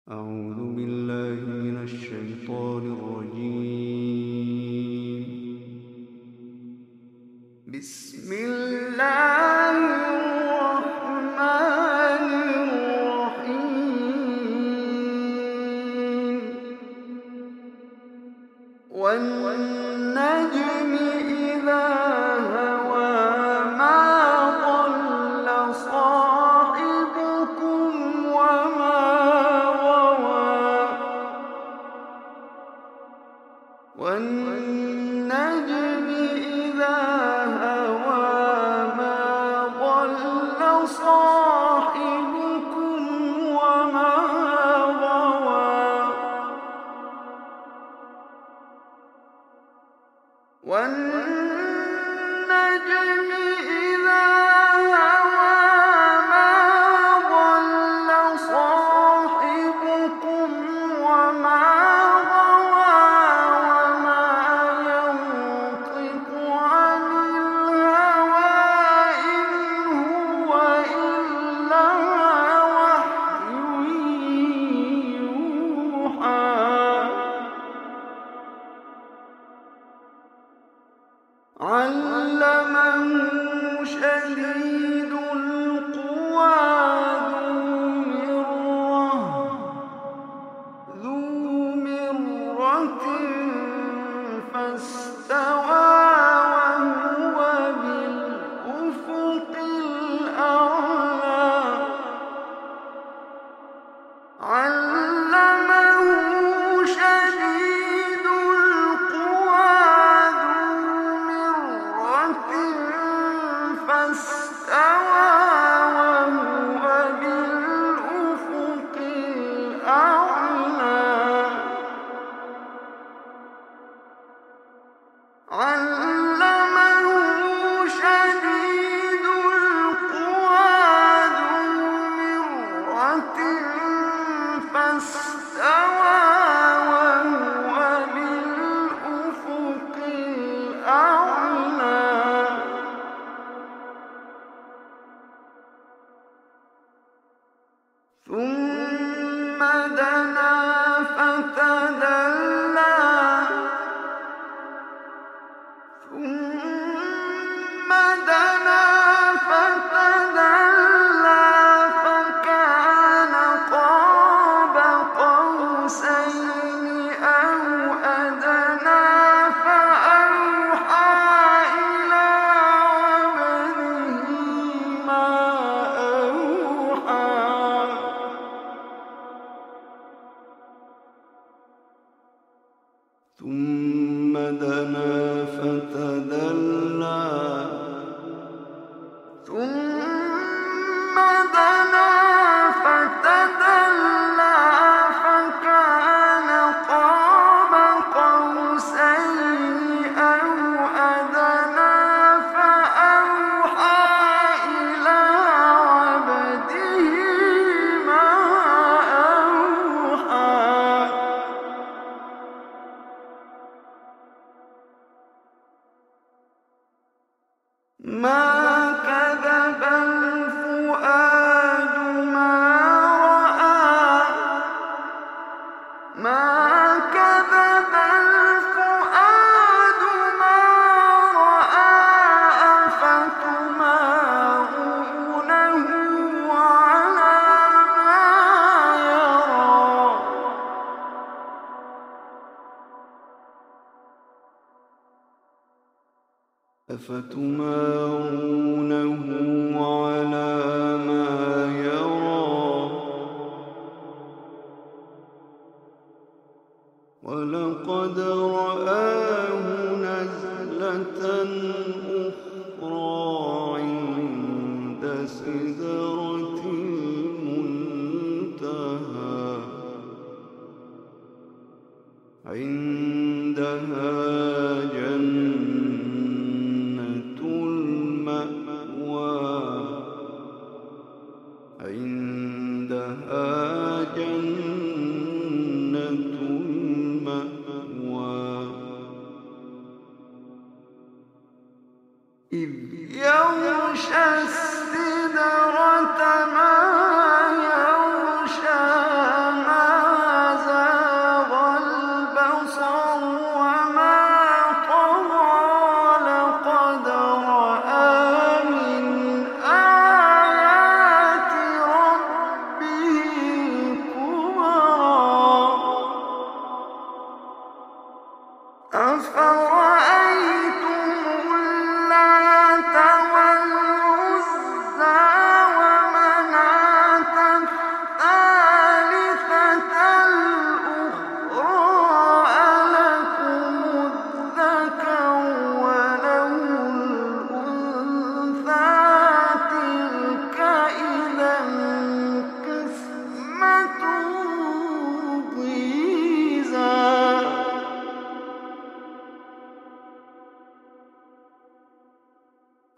أعوذ بالله من الشيطان الرجيم. بسم الله الرحمن الرحيم. والنجم إذا هوى ما ضل صاحبكم وما غوى. والنجم إذا هوى ما ضل صاحبكم وما غوى. والنجم إذا هوى ما ضل صاحبكم وما غوى. وما ينطق عن الهوى إن هو إلا وحي يوحى. علمه شديد القوى ذو مرة فاستوى وهو بالأفق الأعلى. علمه شديد القوى فاستوى وهو بالأفق الأعلى. علمه شديد القوى ذو مرة فاستوى وهو بالأفق الأعلى. ثم دنا فتدلى. ثم دنا فتدلى فكان قاب قوسين أو أدنى. فأوحى إلى عبده ما أوحى. ثم دنا فتدلى. ثم دنا فتدلى فكان قاب قوسين أو أدنى. فأوحى إلى عبده ما أوحى. ما كذب الفؤاد ما رأى. ما كذب الفؤاد ما رأى. أفتمارونه على ما يرى. أفتمارونه على ما يرى. ولقد رآه نزلة أخرى عند سدرة المنتهى. عندها جنة المأوى. عندها جنة المأوى. إذ يغشى السدرة ما يغشى. ما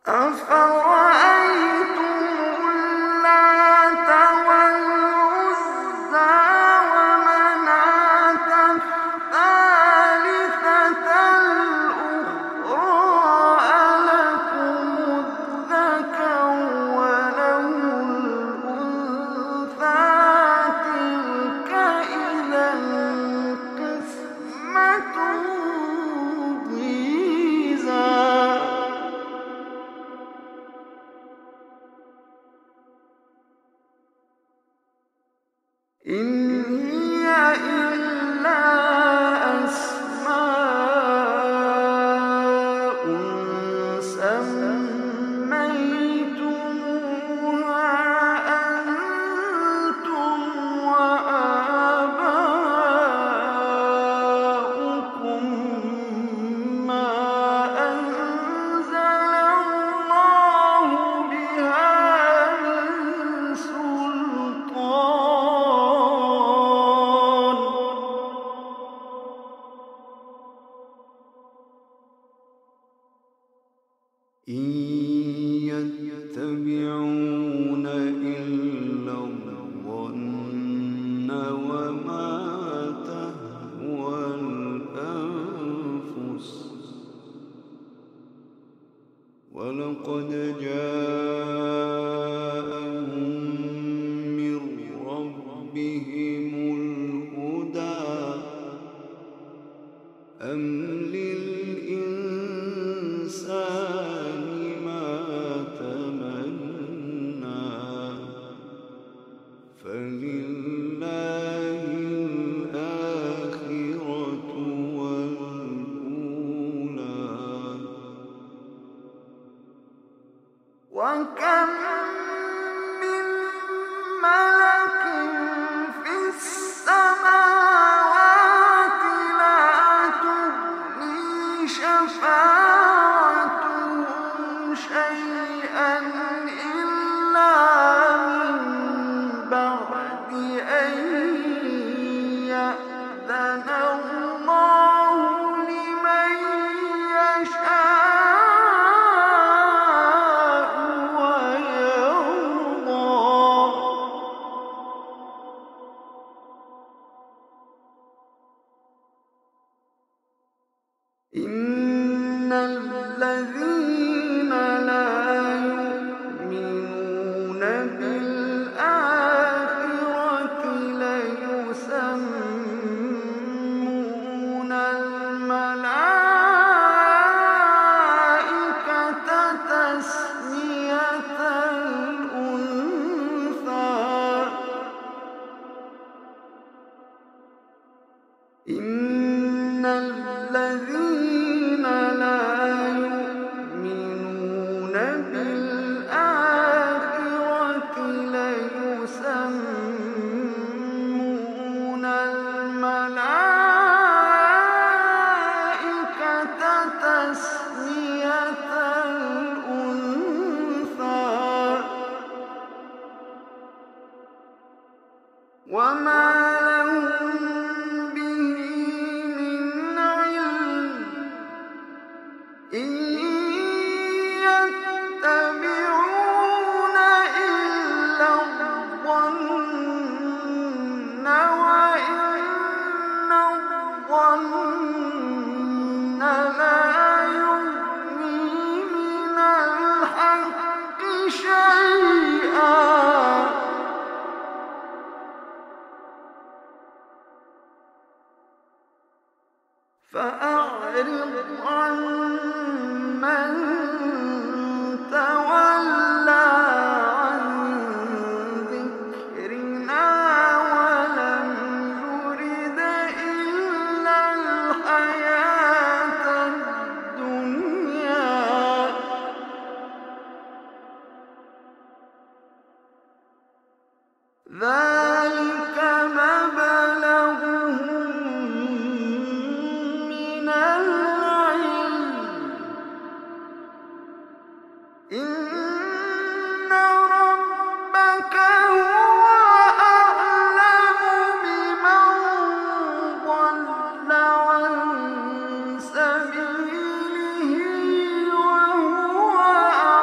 سبيله وهو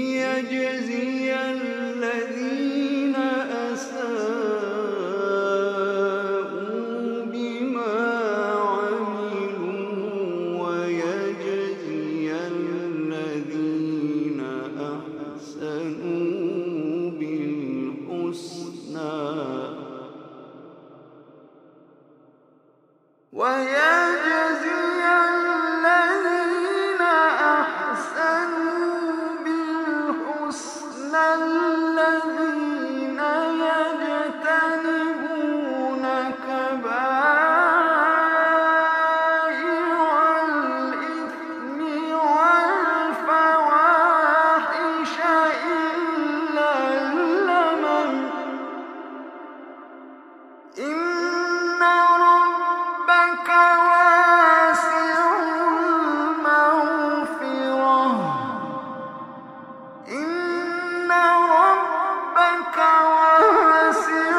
ليجزي الذين أساءوا بما عملوا ويجزي الذين أحسنوا بالحسنى الذين يجتنبون كبائر الإثم والفواحش إلا اللمم إن ربك واسع المغفرة إن ربك واسع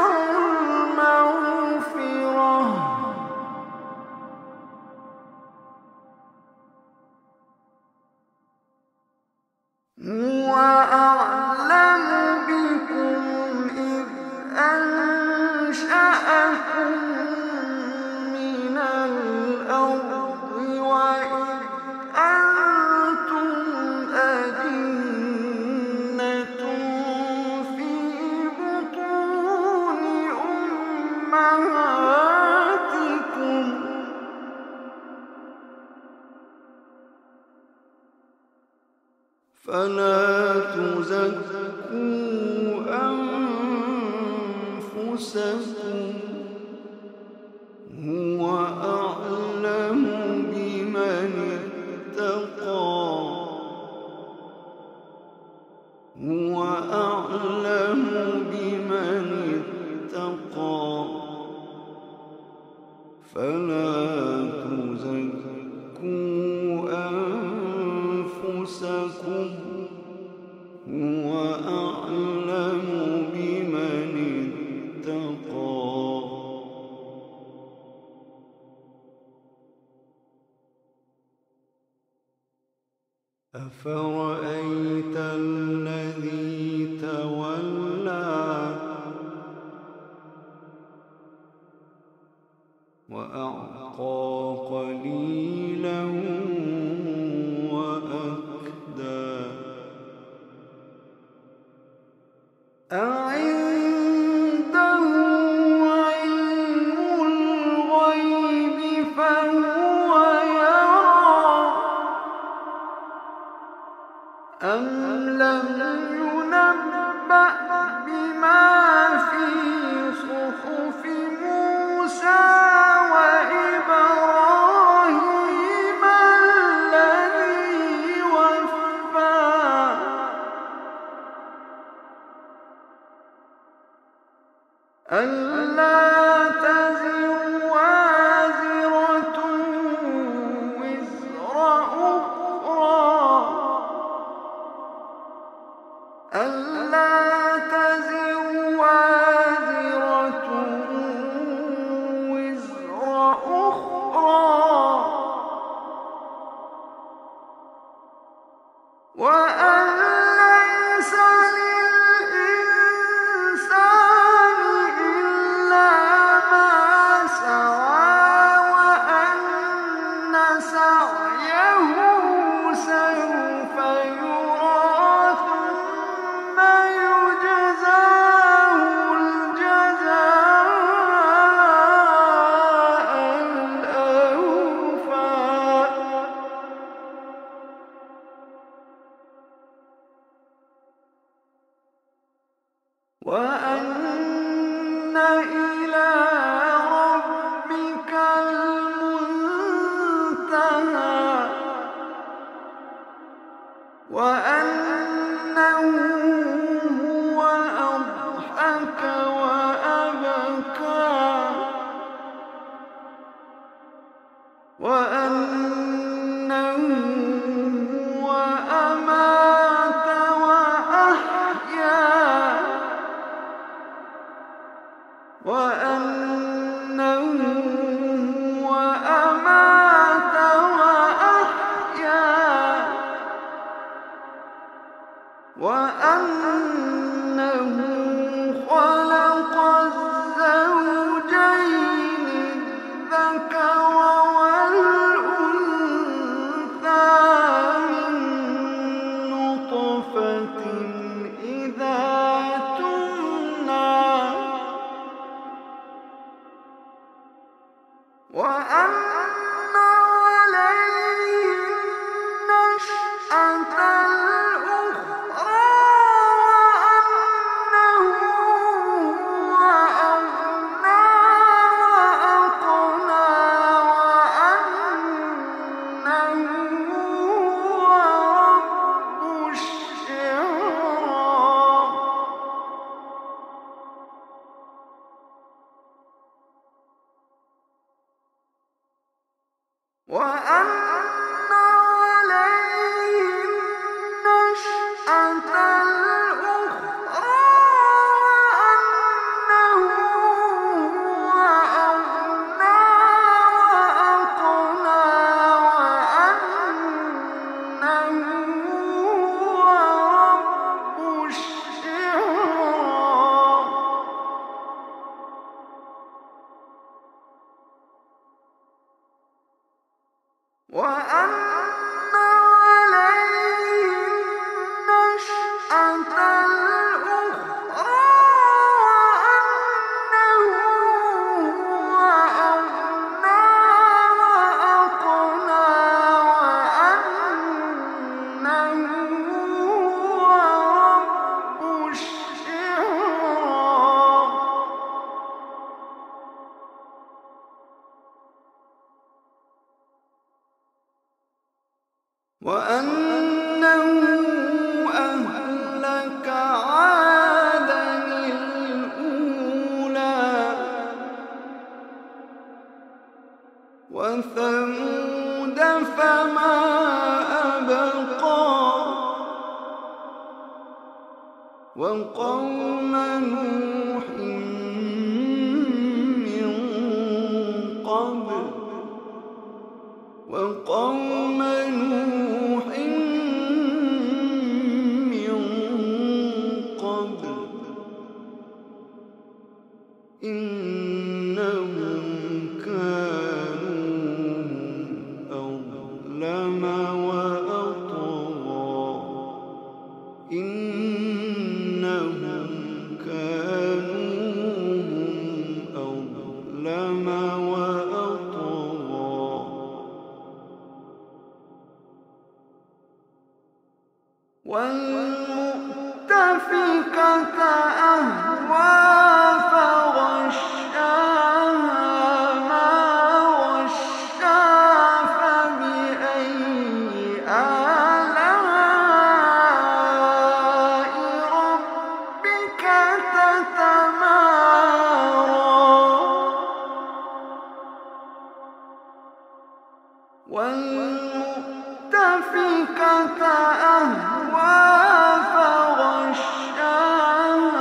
المغفرة هو أعلم بكم إذ أنشأكم من الأرض وإذ أنتم أجنة في بطون أمهاتكم فلا تزكوا أنفسكم هو أعلم بمن اتقى هو أعلم بمن اتقى فلا تزكوا أنفسكم هو أعلم بمن اتقى أفرأيت الذي تولى وأعطى قليلا وأكدى أعنده علم الغيب فهو يرى أم لم ينبأ بما في صحف موسى وإبراهيم الذي وفى ألا تزر وازرة وزر أخرى ألا تزر وازرة وزر أخرى وأن ليس للإنسان إلا ما سعى وأن سعيه سوف يرى ثم يجزاه الجزاء الأوفى وأن إلى ربك المنتهى وأنه هو أضحك وأبكى وأنه هو أمات وأحيا وأنه خلق الزوجين الذكر والأنثى من نطفة إذا تمنى وأن عليه النشأة الأخرى وأنه هو أغنى وأقنى وأنه هو رب الشعرى وأن عليه النشأة الأخرى وأنه هو أغنى وأقنى وأنه هو رب الشعرى وأن عليه النشأة الأخرى وأنه هو أغنى وأقنى وأنه هو رب الشعرى وأنه أهلك عادا الأولى وثمود فما أبقى وقوم نوح من قبل وقوم نوح من قبل إنهم كانوا أظلم وأطغى إنهم كانوا أظلم وأطغى والمؤتفكة أهوى فغشاها ما غشا فبأي آلاء ربك تتمارى والمؤتفكة أهوى فغشاها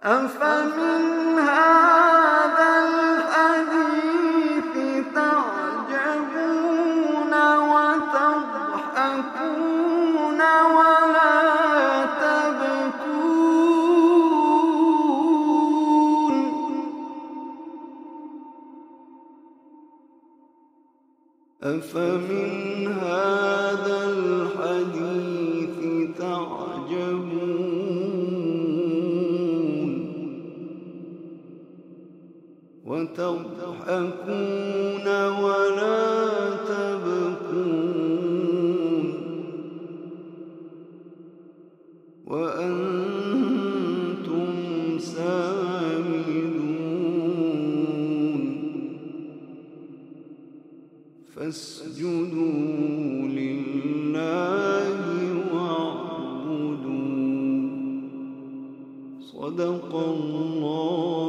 أفمن هذا الحديث تعجبون وتضحكون ولا تبكون أفمن هذا الحديث تعجبون وتضحكون ولا تبكون وأنتم سامدون فاسجدوا لله واعبدوا صدق الله